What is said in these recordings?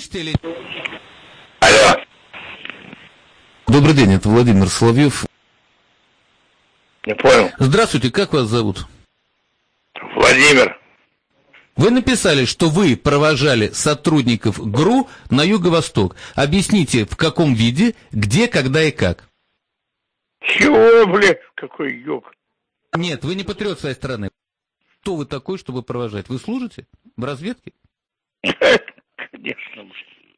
слышите или... Алло. Добрый день, это Владимир Соловьев. Не понял. Здравствуйте, как вас зовут? Владимир. Вы написали, что вы провожали сотрудников ГРУ на юго-восток. Объясните, в каком виде, где, когда и как. Чего, блядь, какой ёб? Нет, вы не патриот своей страны. Кто вы такой, чтобы провожать? Вы служите в разведке? Конечно.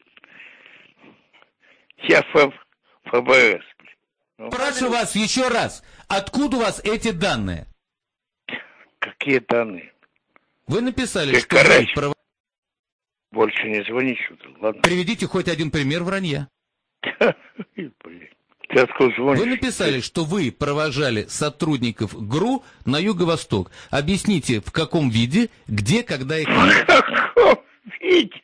Я ФБС. Прошу вас еще раз, откуда у вас эти данные? Какие данные? Вы написали, Ты что вы провожали... Больше не звони сюда, ладно? Приведите хоть один пример вранья. Ты откуда звонишь? Вы написали, что вы провожали сотрудников ГРУ на юго-восток. Объясните, в каком виде, где, когда и как. В каком виде?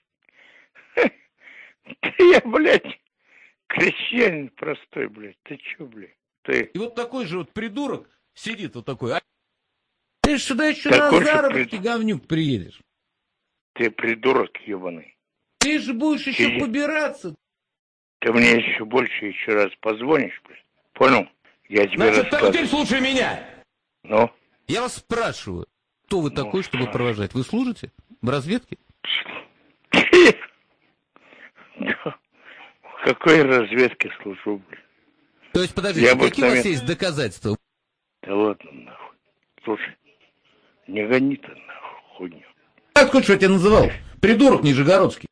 Я, блядь, крестьянин простой, блядь. Ты чё, блядь? Ты... И вот такой же вот придурок сидит вот такой. А... Ты сюда еще такой на заработки, говнюк, приедешь. Ты придурок ебаный. Ты же будешь еще побираться. Ты мне еще больше еще раз позвонишь, блядь. Понял? Я тебе рассказываю. Теперь слушай меня. Ну? Я вас спрашиваю, кто вы такой, чтобы провожать? Вы служите в разведке? В какой разведке служу, блядь? То есть, подождите, какие у вас есть доказательства? Да ладно, нахуй. Слушай, не гони ты, нахуй, хуйню. Откуда что я тебя называл? Придурок нижегородский.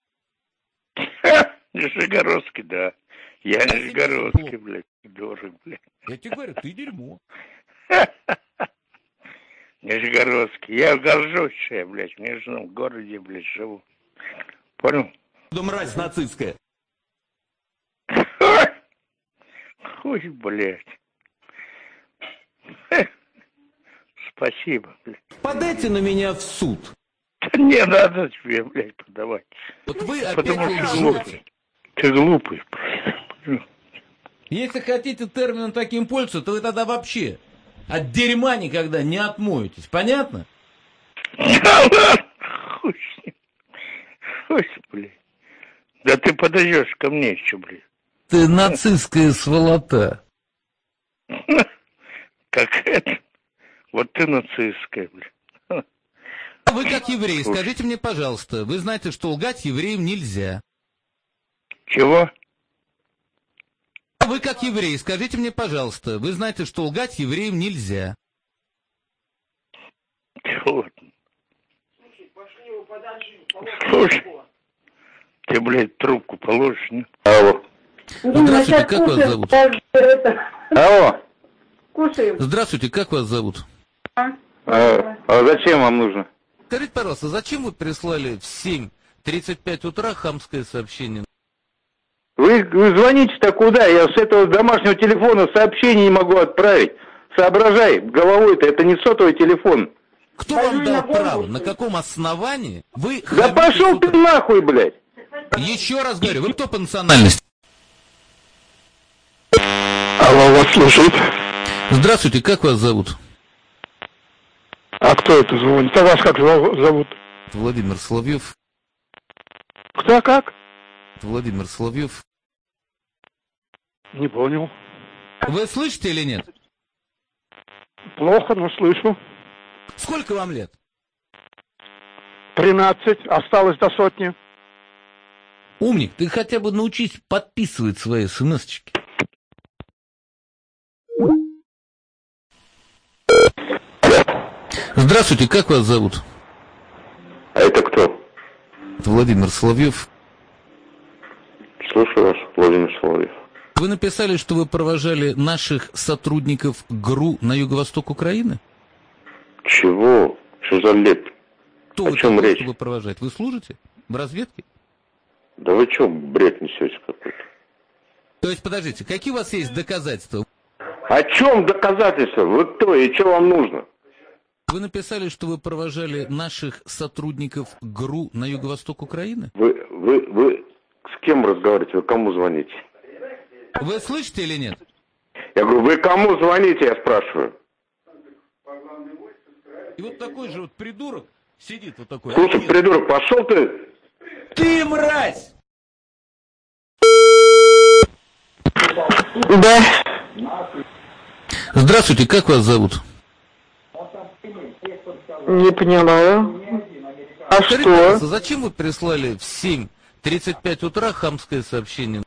Нижегородский, да. Я нижегородский, блядь, придурок, блядь. Я тебе говорю, ты дерьмо. Нижегородский. Я горжусь, что я, блядь, в Нижнем городе, блядь, живу. Понял? Да мразь нацистская. Хуй, блядь. Спасибо, блядь. Подайте на меня в суд. Не надо тебе, блядь, подавать. Вот вы опять Потому что лжете. глупый. Ты глупый, блядь. Если хотите термином таким пользоваться, то вы тогда вообще от дерьма никогда не отмоетесь. Понятно? Да ладно, хуй с ним. Хуй, блядь. Да ты подойдешь ко мне еще, блядь. Ты нацистская сволота. Как это? Вот ты нацистская, блядь. Вы как еврей, скажите мне, пожалуйста, вы знаете, что лгать евреям нельзя. Чего? Вы как еврей, скажите мне, пожалуйста, вы знаете, что лгать евреям нельзя. Чего? Слушай, ты, блядь, трубку положишь, не? Алло. Здравствуйте, как вас зовут? Алло. Кушаем. Здравствуйте, как вас зовут? А зачем вам нужно? Скажите, пожалуйста, зачем вы прислали в 7:35 утра хамское сообщение? Вы звоните-то куда? Я с этого домашнего телефона сообщение не могу отправить. Соображай, головой-то, это не сотовый телефон. Кто вам дал право? На каком основании вы... Да пошел ты нахуй, блядь! Еще раз говорю, вы кто по национальности? Алло, вас слушает. Здравствуйте, как вас зовут? А кто это звонит? А вас как зовут? Владимир Соловьев. Кто как? Владимир Соловьев. Не понял. Вы слышите или нет? Плохо, но слышу. Сколько вам лет? 13, осталось до сотни. Умник, ты хотя бы научись подписывать свои смс-очки. Здравствуйте, как вас зовут? А это кто? Это Владимир Соловьев. Слушаю вас, Владимир Соловьев. Вы написали, что вы провожали наших сотрудников ГРУ на юго-восток Украины? Чего? Что за лет? Кто О вы чем такой, речь? чтобы провожать? Вы служите в разведке? Да вы что, бред несете какой-то? То есть, подождите, какие у вас есть доказательства? О чем доказательства? Вы кто и что вам нужно? Вы написали, что вы провожали наших сотрудников ГРУ на юго-восток Украины? Вы с кем разговариваете? Вы кому звоните? Вы слышите или нет? Я говорю, вы кому звоните, я спрашиваю. И вот такой же вот придурок сидит вот такой. Слушай, придурок, пошел ты Ты мразь! Да. Здравствуйте, как вас зовут? Не понимаю. А Скажите, что? пожалуйста, зачем вы прислали в 7:35 утра хамское сообщение?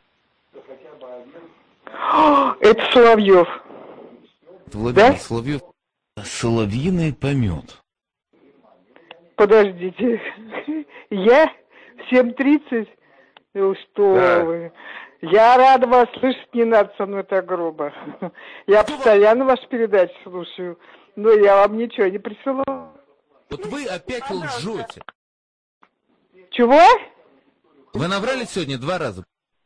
Это Соловьев. Владимир Да? Соловьев. Соловьиный помет. Подождите. Я в 7:30? Ну что Да. вы. Я рада вас слышать, не надо со мной так грубо. Я постоянно ваши передачи слушаю, но я вам ничего не присылала. Вот вы опять лжете. Чего? Вы наврали сегодня 2 раза.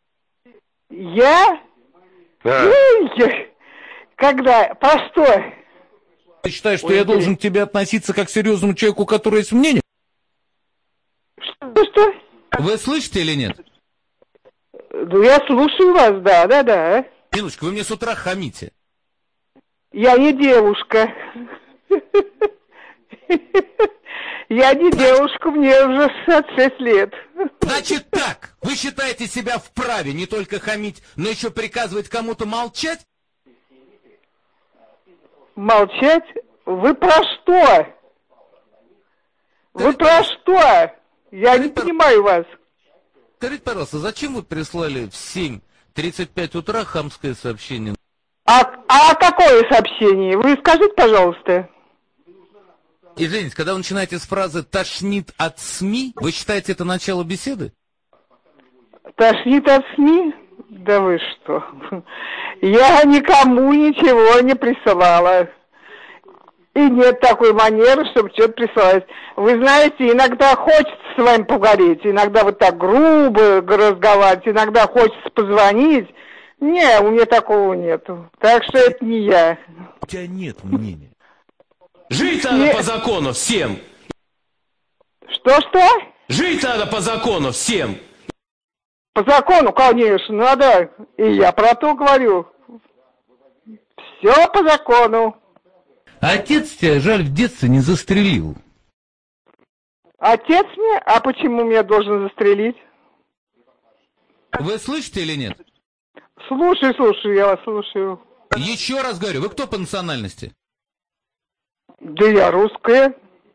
Я? Да. Когда? Про что? Ты считаешь, что я должен к тебе относиться как к серьезному человеку, у которого есть мнение? Что? Вы слышите или нет? Ну, я слушаю вас, да. Ниночка, вы мне с утра хамите. Я не девушка. Я не девушка, мне уже 66 лет. Значит так, вы считаете себя вправе не только хамить, но еще приказывать кому-то молчать? Молчать? Вы про что? Вы про что? Я не понимаю вас. Скажите, пожалуйста, зачем вы прислали в 7:35 утра хамское сообщение? А какое сообщение? Вы скажите, пожалуйста. Извините, когда вы начинаете с фразы «тошнит от СМИ», вы считаете это начало беседы? Тошнит от СМИ? Да вы что? Я никому ничего не присылала. И нет такой манеры, чтобы что-то присылать. Вы знаете, иногда хочется с вами поговорить, иногда вот так грубо разговаривать, иногда хочется позвонить. Не, у меня такого нету. Так что это не я. У тебя нет мнения. Жить надо по закону всем. Что? Жить надо по закону всем. По закону, конечно, надо. И я про то говорю. Все по закону. А отец тебя, жаль, в детстве не застрелил. Отец мне? А почему меня должен застрелить? Вы слышите или нет? Слушаю, я вас слушаю. Еще раз говорю, вы кто по национальности? Да я русская.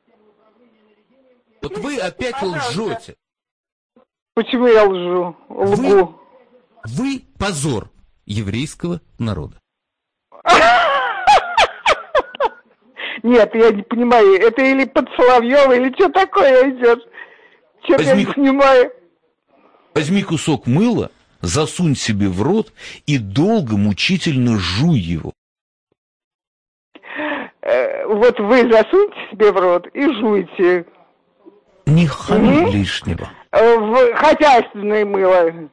Вот вы опять лжете. Почему я лгу? Вы позор еврейского народа. Нет, я не понимаю, это или под Соловьева, или что такое идет? Что-то я не понимаю. Возьми кусок мыла, засунь себе в рот и долго мучительно жуй его. Вот вы засуньте себе в рот и жуйте. Не хами лишнего. В хозяйственное мыло.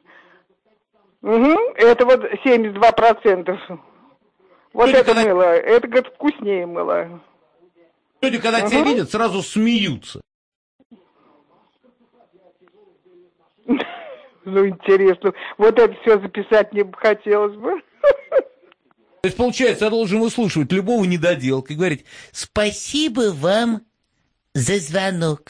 Это вот 72%. Вот это мыло, это, говорит, вкуснее мыло. Люди, когда тебя видят, сразу смеются. Ну, интересно. Вот это все записать мне бы хотелось бы. То есть, получается, я должен выслушивать любого недоделка и говорить: спасибо вам за звонок.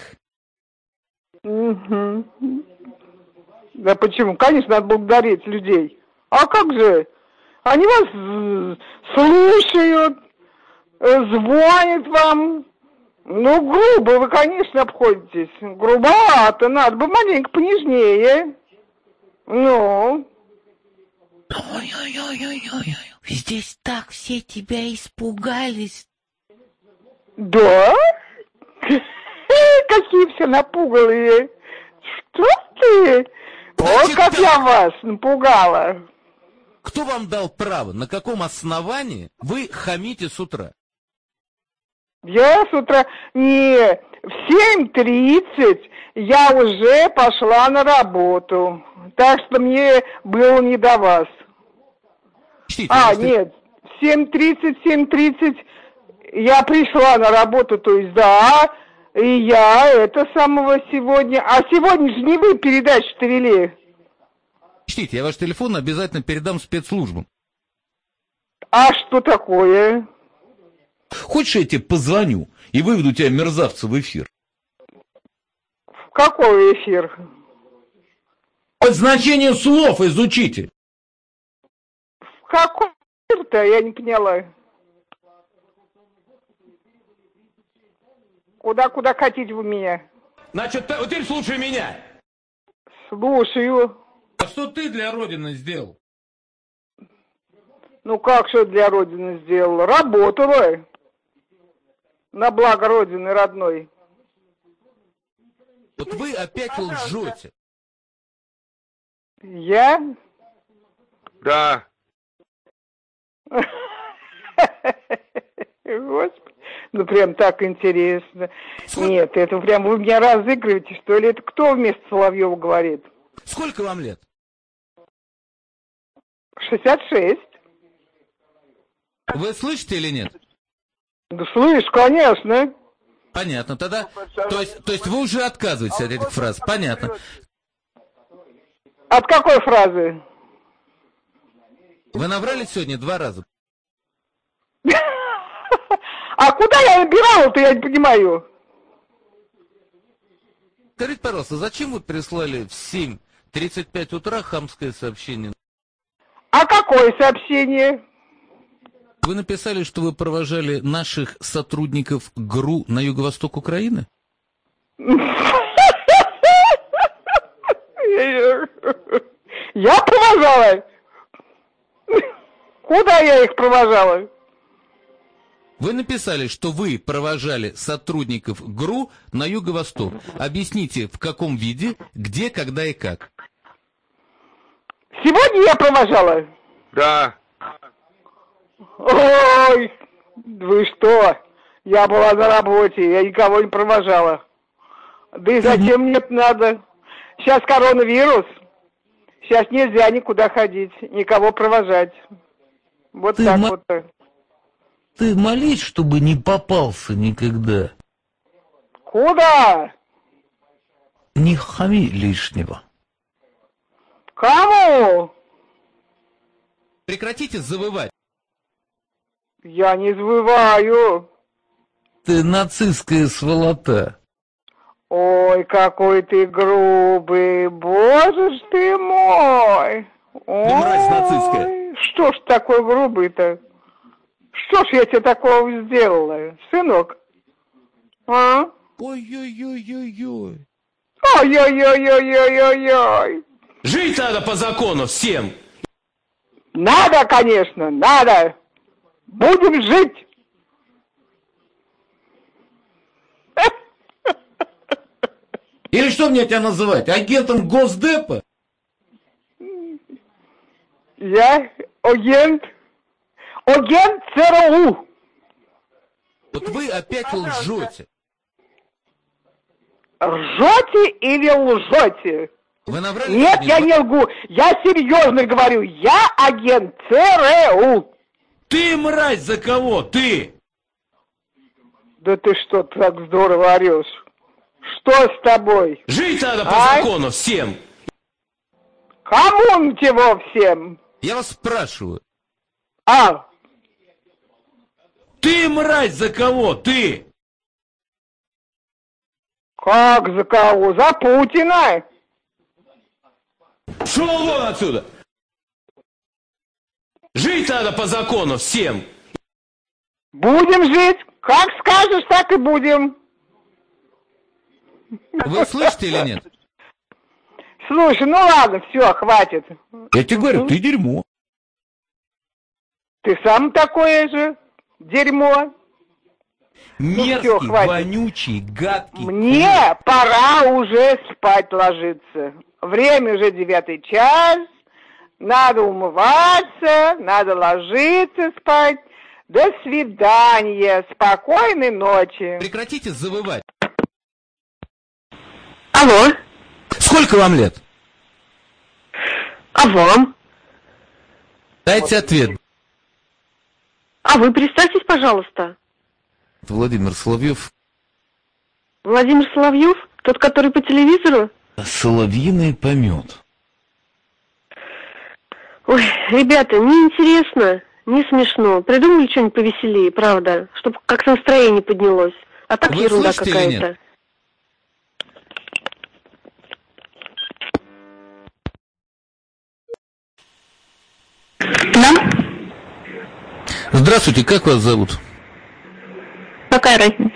Да почему? Конечно, надо благодарить людей. А как же? Они вас слушают, звонят вам. Ну, грубо вы, конечно, обходитесь. Грубовато, надо бы маленько понежнее. Ну. Ой-ой-ой-ой-ой. Здесь так все тебя испугались. Да? Какие все напуганные. Что ты? Вот как я вас напугала. Кто вам дал право? На каком основании вы хамите с утра? Я с утра... Не, в 7:30 я уже пошла на работу. Так что мне было не до вас. Чтите, Нет, в 7:30 я пришла на работу, то есть, да, и я это самого сегодня... А сегодня же не вы передачу-то вели. Чтите, я ваш телефон обязательно передам спецслужбам. А что такое? Хочешь, я тебе позвоню и выведу тебя, мерзавца, в эфир? В какой эфир? хоть значение слов изучите. В каком мир-то? Я не поняла. Куда хотите вы меня? Значит, вот теперь слушай меня. Слушаю. А что ты для Родины сделал? Ну как что для Родины сделала? Работала. На благо Родины родной. Вот вы опять лжете. Я? Да. Господи, ну прям так интересно. Нет, это прям вы меня разыгрываете, что ли? Это кто вместо Соловьева говорит? Сколько вам лет? 66. Вы слышите или нет? Да слышь, конечно. Понятно, тогда... То есть вы уже отказываетесь от этих фраз, понятно. От какой фразы? Вы наврали сегодня 2 раза. А куда я набирала-то, я не понимаю. Скажите, пожалуйста, зачем вы прислали в 7:35 утра хамское сообщение? А какое сообщение? Вы написали, что вы провожали наших сотрудников ГРУ на юго-восток Украины? Я провожала? Куда я их провожала? Вы написали, что вы провожали сотрудников ГРУ на юго-восток. Объясните, в каком виде, где, когда и как. Сегодня я провожала? Да. Ой, вы что? Я была на работе, я никого не провожала. Да и зачем мне это надо? Сейчас коронавирус. Сейчас нельзя никуда ходить, никого провожать. Вот Ты так вот. Ты молись, чтобы не попался никогда. Куда? Не хами лишнего. Кому? Прекратите завывать. Я не завываю. Ты нацистская сволота. Ой, какой ты грубый, боже ж ты мой. Ой, мразь нацистская. что ж такой грубый-то? Что ж я тебе такого сделала, сынок? А? Ой-ой-ой-ой-ой. Ой-ой-ой-ой-ой-ой-ой. Жить надо по закону всем. Надо, конечно, надо. Будем жить. Или что мне тебя называть? Агентом Госдепа? Я агент ЦРУ. Вот вы опять лжете. Ржете или лжете? Вы наврали? Нет, я не лгу. Я серьезно говорю. Я агент ЦРУ. Ты, мразь, за кого? Ты! Да ты что так здорово орешь? Что с тобой? Жить надо по закону всем. Кому чего всем? Я вас спрашиваю. А? Ты, мразь, за кого? Ты! Как за кого? За Путина? Шел вон отсюда! Жить надо по закону всем. Будем жить. Как скажешь, так и будем. Вы слышите или нет? Слушай, ну ладно, все, хватит. Я тебе говорю, ты дерьмо. Ты сам такое же дерьмо. Мерзкий, всё, хватит. вонючий, гадкий. Мне пора уже спать ложиться. Время уже 9 час. Надо умываться, надо ложиться спать. До свидания. Спокойной ночи. Прекратите завывать. Алло, Сколько вам лет? а вам? Дайте ответ. А вы представьтесь, пожалуйста. Владимир Соловьев. Владимир Соловьев? Тот, который по телевизору? Соловьиный помет. Ой, ребята, неинтересно, не смешно. Придумали что-нибудь повеселее, правда, чтобы как-то настроение поднялось. А так Вы ерунда слышите или нет? какая-то. Да? Здравствуйте, как вас зовут? Какая разница?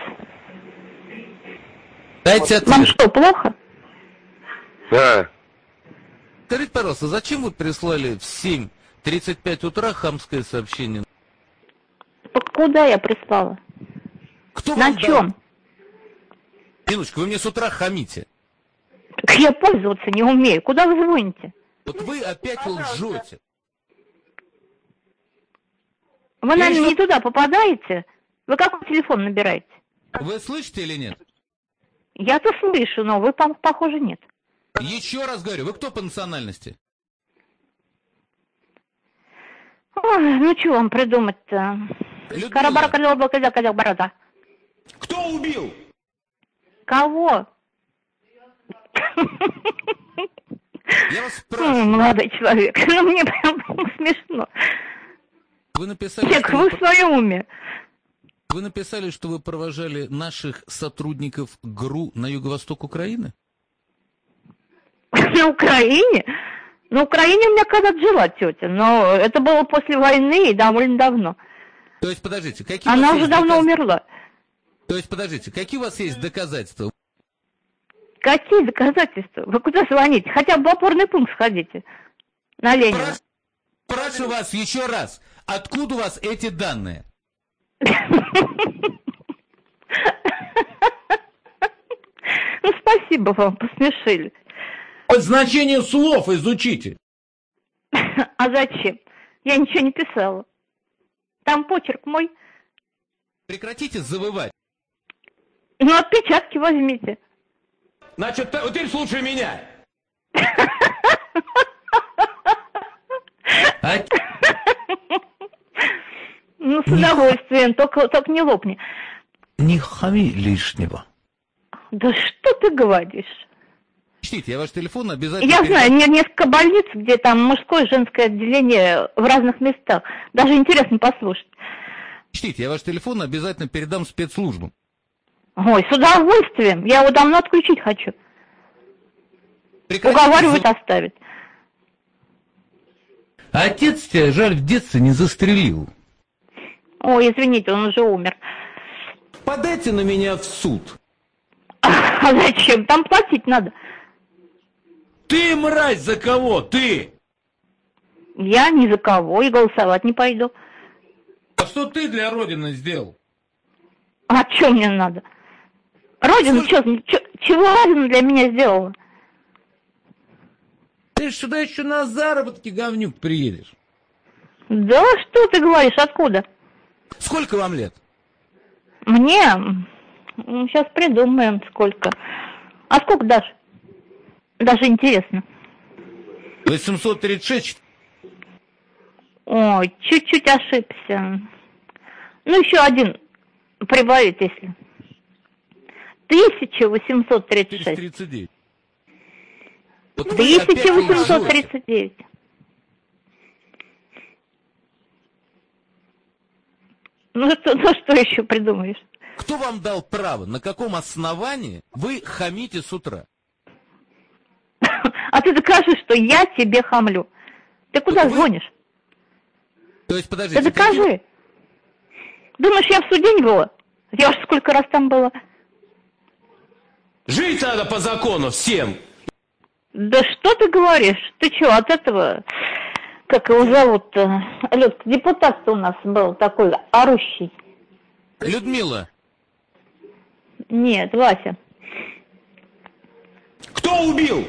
Дайте ответ. Вам что, плохо? Да. Скажите, пожалуйста, зачем вы прислали в 7:35 утра хамское сообщение? Куда я прислала? Кто На вам дал? чем? Минуточку, вы мне с утра хамите. Так я пользоваться не умею. Куда вы звоните? Вот вы опять лжете. Вы, наверное, не туда попадаете? Вы какой телефон набираете? Вы слышите или нет? Я-то слышу, но вы, похоже, нет. Еще раз говорю, вы кто по национальности? Ой, ну что вам придумать-то? Карабара-калёба-каля-каля-барада. Кто убил? Кого? Я вас спрашиваю. Молодой человек, ну мне прям смешно. Вы написали, Нет, что вы в своем уме. вы написали, что вы провожали наших сотрудников ГРУ на юго-восток Украины? На Украине? На Украине у меня когда-то жила тетя, но это было после войны и довольно давно. То есть, подождите, какие Она у вас уже есть давно умерла. То есть, подождите, какие у вас есть доказательства? Какие доказательства? Вы куда звоните? Хотя бы в опорный пункт сходите. На Ленина. Спрашиваю вас еще раз, откуда у вас эти данные? Ну, спасибо вам, посмешили. Хоть значение слов изучите. А зачем? Я ничего не писала. Там почерк мой. Прекратите завывать. Ну, отпечатки возьмите. Значит, вот теперь слушай меня. Ну, с удовольствием, только не лопни. Не хами лишнего. Да что ты говоришь? Чтите, я ваш телефон обязательно... Я знаю, несколько больниц, где там мужское и женское отделение в разных местах. Даже интересно послушать. Чтите, я ваш телефон обязательно передам спецслужбам. Ой, с удовольствием. Я его давно отключить хочу. Уговаривать оставить. А отец тебя, жаль, в детстве не застрелил. Ой, извините, он уже умер. Подайте на меня в суд. А зачем? Там платить надо. Ты, мразь, за кого? Ты! Я ни за кого и голосовать не пойду. А что ты для Родины сделал? А что мне надо? Родина, чего Родина для меня сделала? Ты ж сюда еще на заработки, говнюк, приедешь. Да что ты говоришь, откуда? Сколько вам лет? Мне? Сейчас придумаем, сколько. А сколько дашь? Даже интересно. 836. Ой, чуть-чуть ошибся. Ну, еще один прибавить, если. 1836. 39. 1839. Ну, что еще придумаешь? Кто вам дал право? На каком основании вы хамите с утра? А ты докажи, что я тебе хамлю. Ты куда звонишь? То есть, подождите. Ты докажи. Думаешь, я в суде не была? Я уж сколько раз там была. Жить надо по закону всем. Да что ты говоришь? Ты что, от этого... Как его зовут-то? Людка, депутат-то у нас был такой орущий. Людмила. Нет, Вася. Кто убил?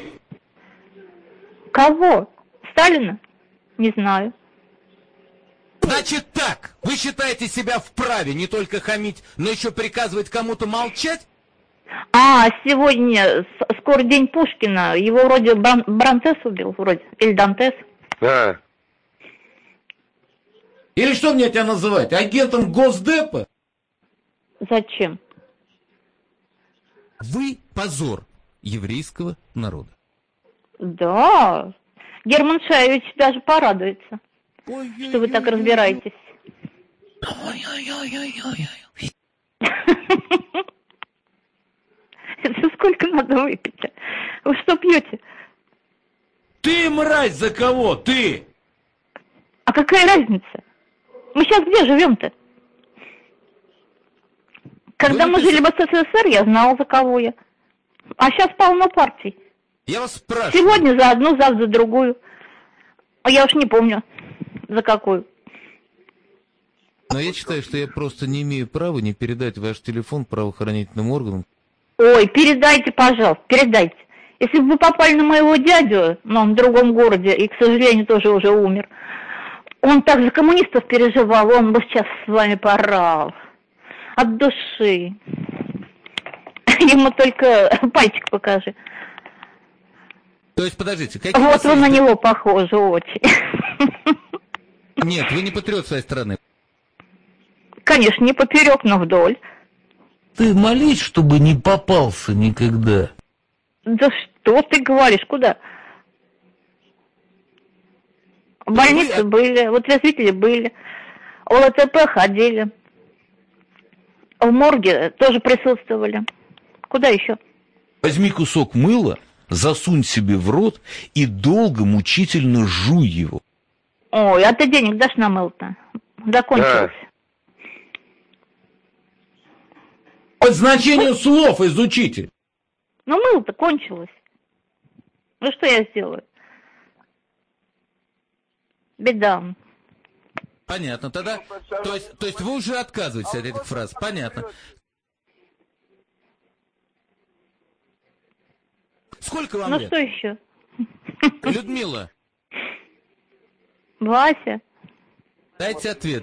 Кого? Сталина? Не знаю. Значит так, вы считаете себя вправе не только хамить, но еще приказывать кому-то молчать? А, сегодня скоро день Пушкина. Его вроде Бранцес убил, вроде. Или Дантес. Да. Или что мне тебя называть? Агентом Госдепа? Зачем? Вы позор еврейского народа. Да. Герман Шаевич даже порадуется, что вы так разбираетесь. Это сколько надо выпить? Вы что пьете? Ты, мразь, за кого? Ты! А какая разница? Мы сейчас где живем-то? Когда мы жили в СССР, я знала, за кого я. А сейчас полно партий. Я вас спрашиваю. Сегодня за одну, завтра за другую. А я уж не помню, за какую. Но я считаю, что я просто не имею права не передать ваш телефон правоохранительным органам. Ой, передайте, пожалуйста, передайте. Если бы вы попали на моего дядю, но он в другом городе, и, к сожалению, тоже уже умер, он так за коммунистов переживал, он бы сейчас с вами порал. От души. Ему только пальчик покажи. То есть, подождите, какие вот вы на него похожи очень. Нет, вы не патриот своей страны. Конечно, не поперек, но вдоль. Ты молись, чтобы не попался никогда. Да что ты говоришь, куда? В больнице были, вот вытрезвители были, в ЛТП ходили, в морге тоже присутствовали. Куда еще? Возьми кусок мыла, засунь себе в рот и долго мучительно жуй его. Ой, а ты денег дашь на мыл-то? Закончилось. По значению слов изучите. Ну, мыло-то кончилось. Ну, что я сделаю? Беда. Понятно, тогда, то есть вы уже отказываетесь от этих фраз, понятно. Сколько вам лет? Ну, что еще? Людмила. Вася. Дайте ответ.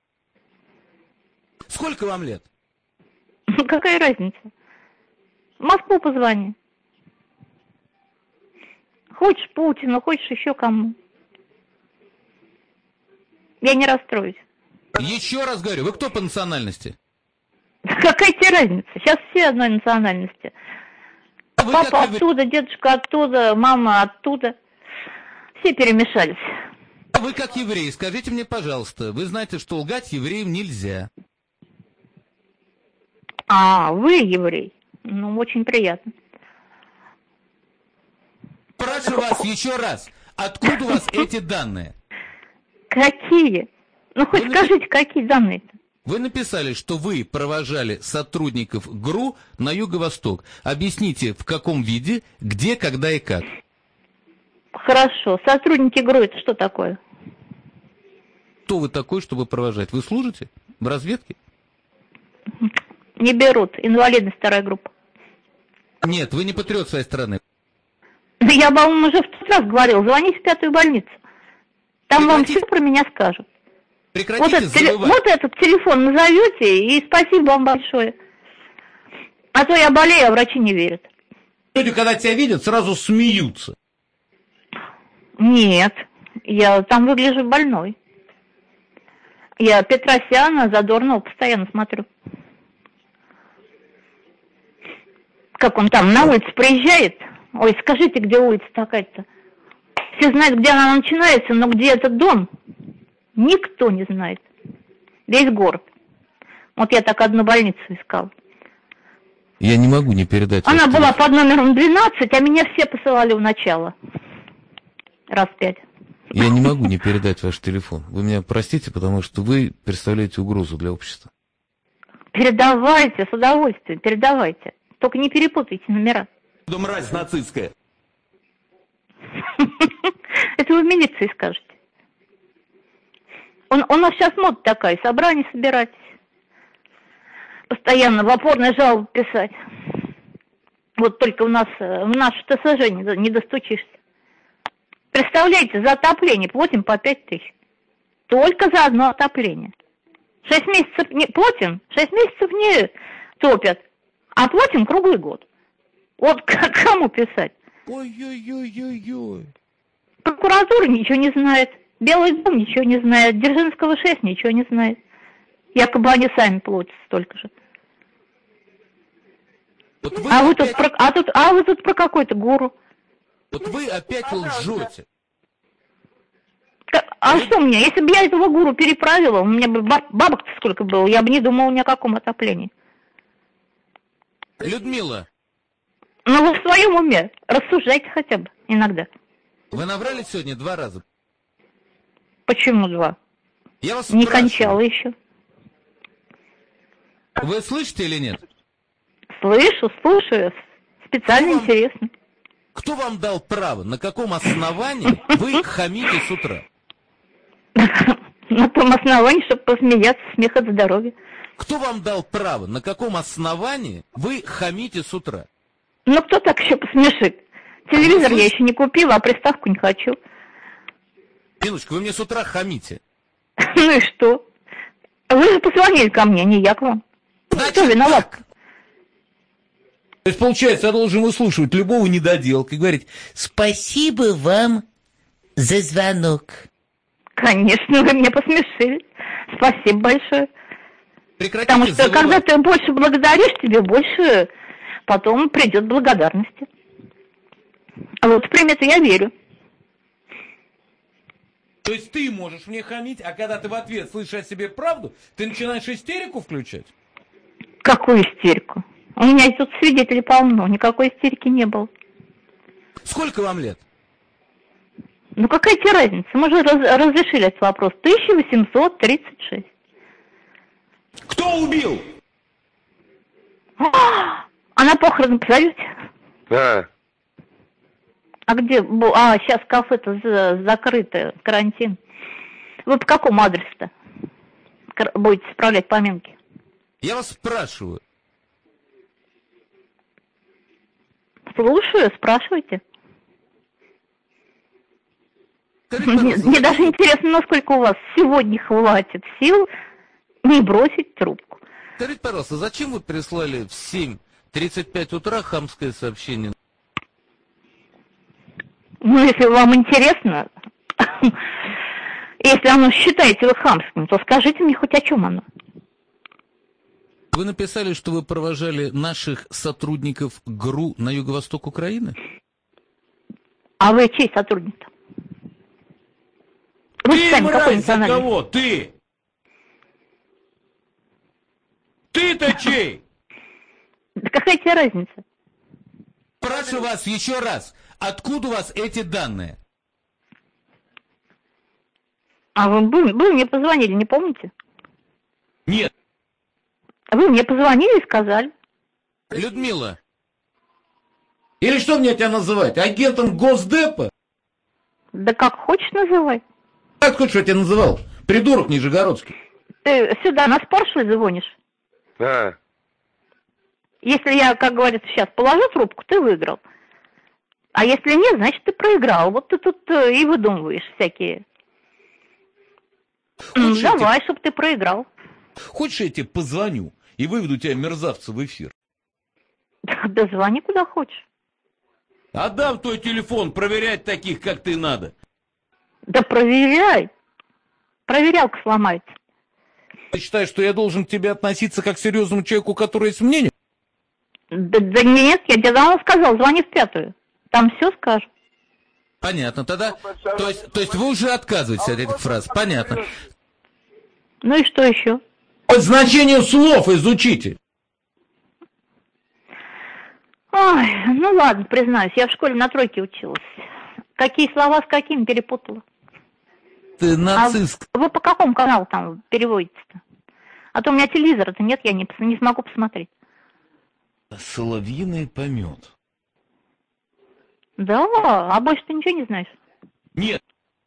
Сколько вам лет? Какая разница? В Москву позвони. Хочешь Путину, хочешь еще кому. Я не расстроюсь. Еще раз говорю, вы кто по национальности? Какая тебе разница? Сейчас все одной национальности. Вы папа оттуда, дедушка оттуда, мама оттуда. Все перемешались. Вы как еврей, скажите мне, пожалуйста, вы знаете, что лгать евреям нельзя. А, вы еврей? Ну, очень приятно. Спрашиваю вас еще раз, откуда у вас эти данные? Какие? Ну, хоть скажите, какие данные-то? Вы написали, что вы провожали сотрудников ГРУ на юго-восток. Объясните, в каком виде, где, когда и как. Хорошо. Сотрудники ГРУ — это что такое? Кто вы такой, чтобы провожать? Вы служите в разведке? Не берут. Инвалидность, вторая группа. Нет, вы не патриот своей страны. Я вам уже в тот раз говорил, звоните в 5-ю больницу. Там вам все про меня скажут. Прекратите забывать. Вот этот телефон назовете, и спасибо вам большое. А то я болею, а врачи не верят. Люди, когда тебя видят, сразу смеются. Нет, я там выгляжу больной. Я Петросяна, Задорнова постоянно смотрю. Как он там на улице проезжает. Ой, скажите, где улица такая-то? Все знают, где она начинается, но где этот дом, никто не знает. Весь город. Вот я так одну больницу искал. Я не могу не передать. Она была под номером 12, а меня все посылали в начало. Раз 5. Я не могу не передать ваш телефон. Вы меня простите, потому что вы представляете угрозу для общества. Передавайте, с удовольствием, передавайте. Только не перепутайте номера. Да мразь нацистская. Это вы в милиции скажете. У нас сейчас мода такая, собрание собирать. Постоянно в опорной жалобы писать. Вот только у нас в наш ТСЖ не достучишься. Представляете, за отопление платим по 5 тысяч. Только за одно отопление. 6 месяцев не платим, 6 месяцев не топят. А платим круглый год. Вот кому писать? Ой-ой-ой-ой-ой. Прокуратура ничего не знает. Белый дом ничего не знает. Дзержинского 6 ничего не знает. Якобы они сами платят столько же. Вот вы а, опять... вы тут про какой-то гуру. Вот вы опять лжете. А что мне? Если бы я этого гуру переправила, у меня бы бабок-то сколько было, я бы не думала ни о каком отоплении. Людмила. Ну вы в своем уме рассуждайте хотя бы иногда. Вы наврали сегодня 2 раза. Почему 2? Я вас Не спрашиваю. кончала еще. Вы слышите или нет? Слышу, слушаю. Специально интересно. Кто вам дал право, на каком основании вы хамите с утра? На том основании, чтобы посмеяться, смех от здоровья. Кто вам дал право, на каком основании вы хамите с утра? Ну, кто так еще посмешит? Телевизор я еще не купила, а приставку не хочу. Минуточку, вы мне с утра хамите. Ну и что? Вы же позвонили ко мне, не я к вам. Кто виноват? То есть, получается, я должен выслушивать любого недоделка и говорить: Спасибо вам за звонок. Конечно, вы меня посмешили. Спасибо большое. Прекратите Потому что завывать. когда ты больше благодаришь, тебе больше потом придет благодарности. А вот в пример-то я верю. То есть ты можешь мне хамить, а когда ты в ответ слышишь о себе правду, ты начинаешь истерику включать? Какую истерику? У меня тут свидетелей полно, никакой истерики не было. Сколько вам лет? Ну какая тебе разница? Мы же разрешили этот вопрос. 1836. Кто убил? А на похороны позовете? Да. А где? Сейчас кафе-то закрыто, карантин. Вы по какому адресу-то будете справлять поминки? Я вас спрашиваю. Слушаю, спрашивайте. Скажите, пожалуйста, Мне даже интересно, насколько у вас сегодня хватит сил не бросить трубку. Скажите, пожалуйста, зачем вы прислали в 7:35 утра хамское сообщение? Ну, если вам интересно, если оно считаете вы хамским, то скажите мне хоть о чем оно. Вы написали, что вы провожали наших сотрудников ГРУ на юго-восток Украины? А вы чей сотрудник-то? Вы Ты, сами какой мразь, за национальности? кого? Ты! Ты-то чей? Да какая тебе разница? Спрашиваю вас еще раз, откуда у вас эти данные? А вы мне позвонили, не помните? Нет. Вы мне позвонили и сказали. Людмила, Или что мне тебя называть? Агентом Госдепа? Да как хочешь называй. Как хочешь, я тебя называл? Придурок нижегородский. Ты сюда на спор, что ли, звонишь? Да. Если я, как говорится, сейчас положу трубку, ты выиграл. А если нет, значит, ты проиграл. Вот ты тут и выдумываешь всякие. Хочешь, Давай, чтобы ты проиграл. Хочешь, я тебе позвоню и выведу тебя, мерзавца, в эфир? Да звони куда хочешь. Отдам твой телефон, проверять таких, как ты, надо. Да проверяй. Проверялка сломается. Ты считаешь, что я должен к тебе относиться как к серьезному человеку, у которого есть мнение? Да нет, я тебе давно сказал, звони в 5-ю. Там все скажу. понятно, тогда, то есть вы уже отказываетесь от этих фраз, понятно. Ну и что еще? Хоть значение слов изучите. Ой, ну ладно, признаюсь, я в школе на 3 училась. Какие слова с какими перепутала. Ты нацист. А вы по какому каналу там переводите-то? А то у меня телевизора-то нет, я не смогу посмотреть. Соловьиный помет. Да, а больше ты ничего не знаешь? Нет.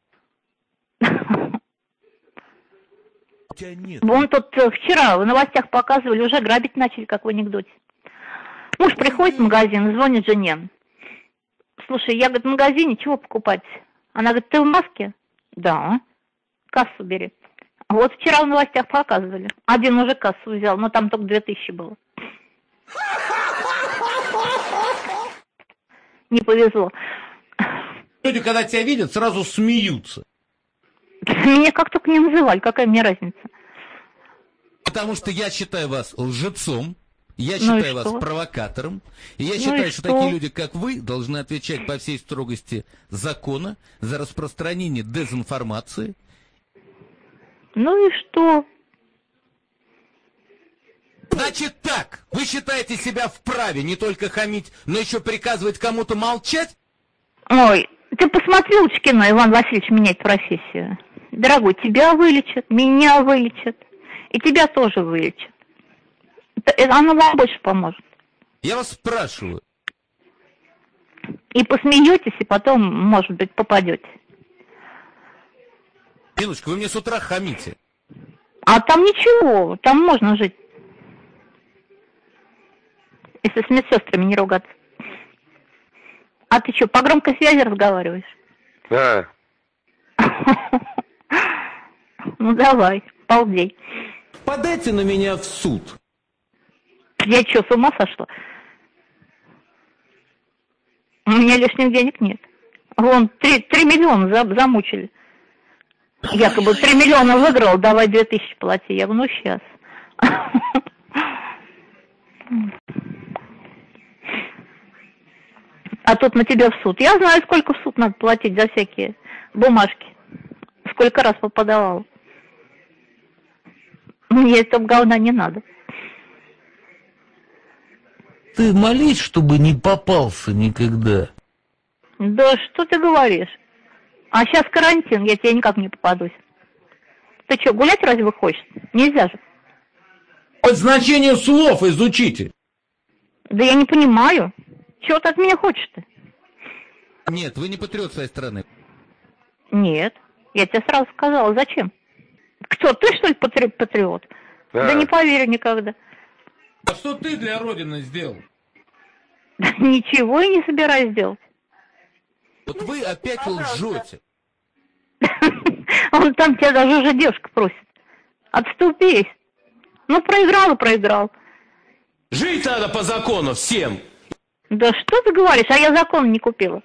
У тебя нет. Вон тут вчера в новостях показывали, уже грабить начали, как в анекдоте. Муж приходит в магазин, звонит жене. Слушай, я, говорит, в магазине чего покупать? Она говорит, ты в маске? Да. Кассу бери. Вот вчера в новостях показывали. Один мужик кассу взял, но там только 2000 было. Не повезло. Люди, когда тебя видят, сразу смеются. Меня как только не называли, какая мне разница? Потому что я считаю вас лжецом, я Ну и считаю вас что? провокатором, и я Ну считаю, и что что? такие люди, как вы, должны отвечать по всей строгости закона за распространение дезинформации. Ну и что? Значит так, вы считаете себя вправе не только хамить, но еще приказывать кому-то молчать? Ой, ты посмотри лучше кино, Иван Васильевич меняет профессию. Дорогой, тебя вылечат, меня вылечат. И тебя тоже вылечат. Оно вам больше поможет. Я вас спрашиваю. И посмеетесь, и потом, может быть, попадете. Ниночка, вы мне с утра хамите. А там ничего, там можно жить. Если с медсестрами не ругаться. А ты что, по громкой связи разговариваешь? Да. Ну давай, полдей. Подайте на меня в суд. Я что, с ума сошла? У меня лишних денег нет. Вон, 3 миллиона замучили. Якобы 3 миллиона выиграл, давай 2000 плати. Я говорю, ну сейчас. А тут на тебя в суд. Я знаю, сколько в суд надо платить за всякие бумажки. Сколько раз попадала. Мне этого говна не надо. Ты молись, чтобы не попался никогда. Да что ты говоришь? А сейчас карантин, я тебе никак не попадусь. Ты что, гулять разве хочешь? Нельзя же. Хоть значение слов изучите. Да я не понимаю. Чего ты от меня хочешь-то? Нет, вы не патриот своей страны. Нет, я тебе сразу сказала, зачем? Кто, ты что ли патриот? Да не поверю никогда. А что ты для Родины сделал? Ничего я не собираюсь делать. Вот вы опять лжете. Он там тебя даже уже девушка просит. Отступись. Ну, проиграл. Жить надо по закону всем. Да что ты говоришь, а я закон не купила.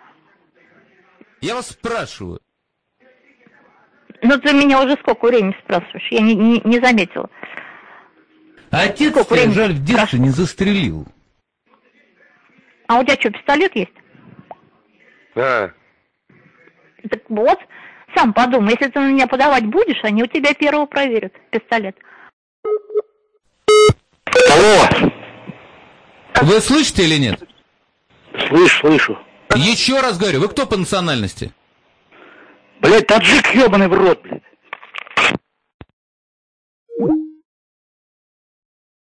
Я вас спрашиваю. Ну, ты меня уже сколько времени спрашиваешь? Я не заметила. А отец тебя, жаль, в детстве не застрелил. А у тебя что, пистолет есть? Да. Так вот, сам подумай, если ты на меня подавать будешь, они у тебя первого проверят пистолет. Алло. Вы слышите или нет? Слышу. Еще раз говорю, вы кто по национальности? Блядь, таджик ебаный в рот, блядь.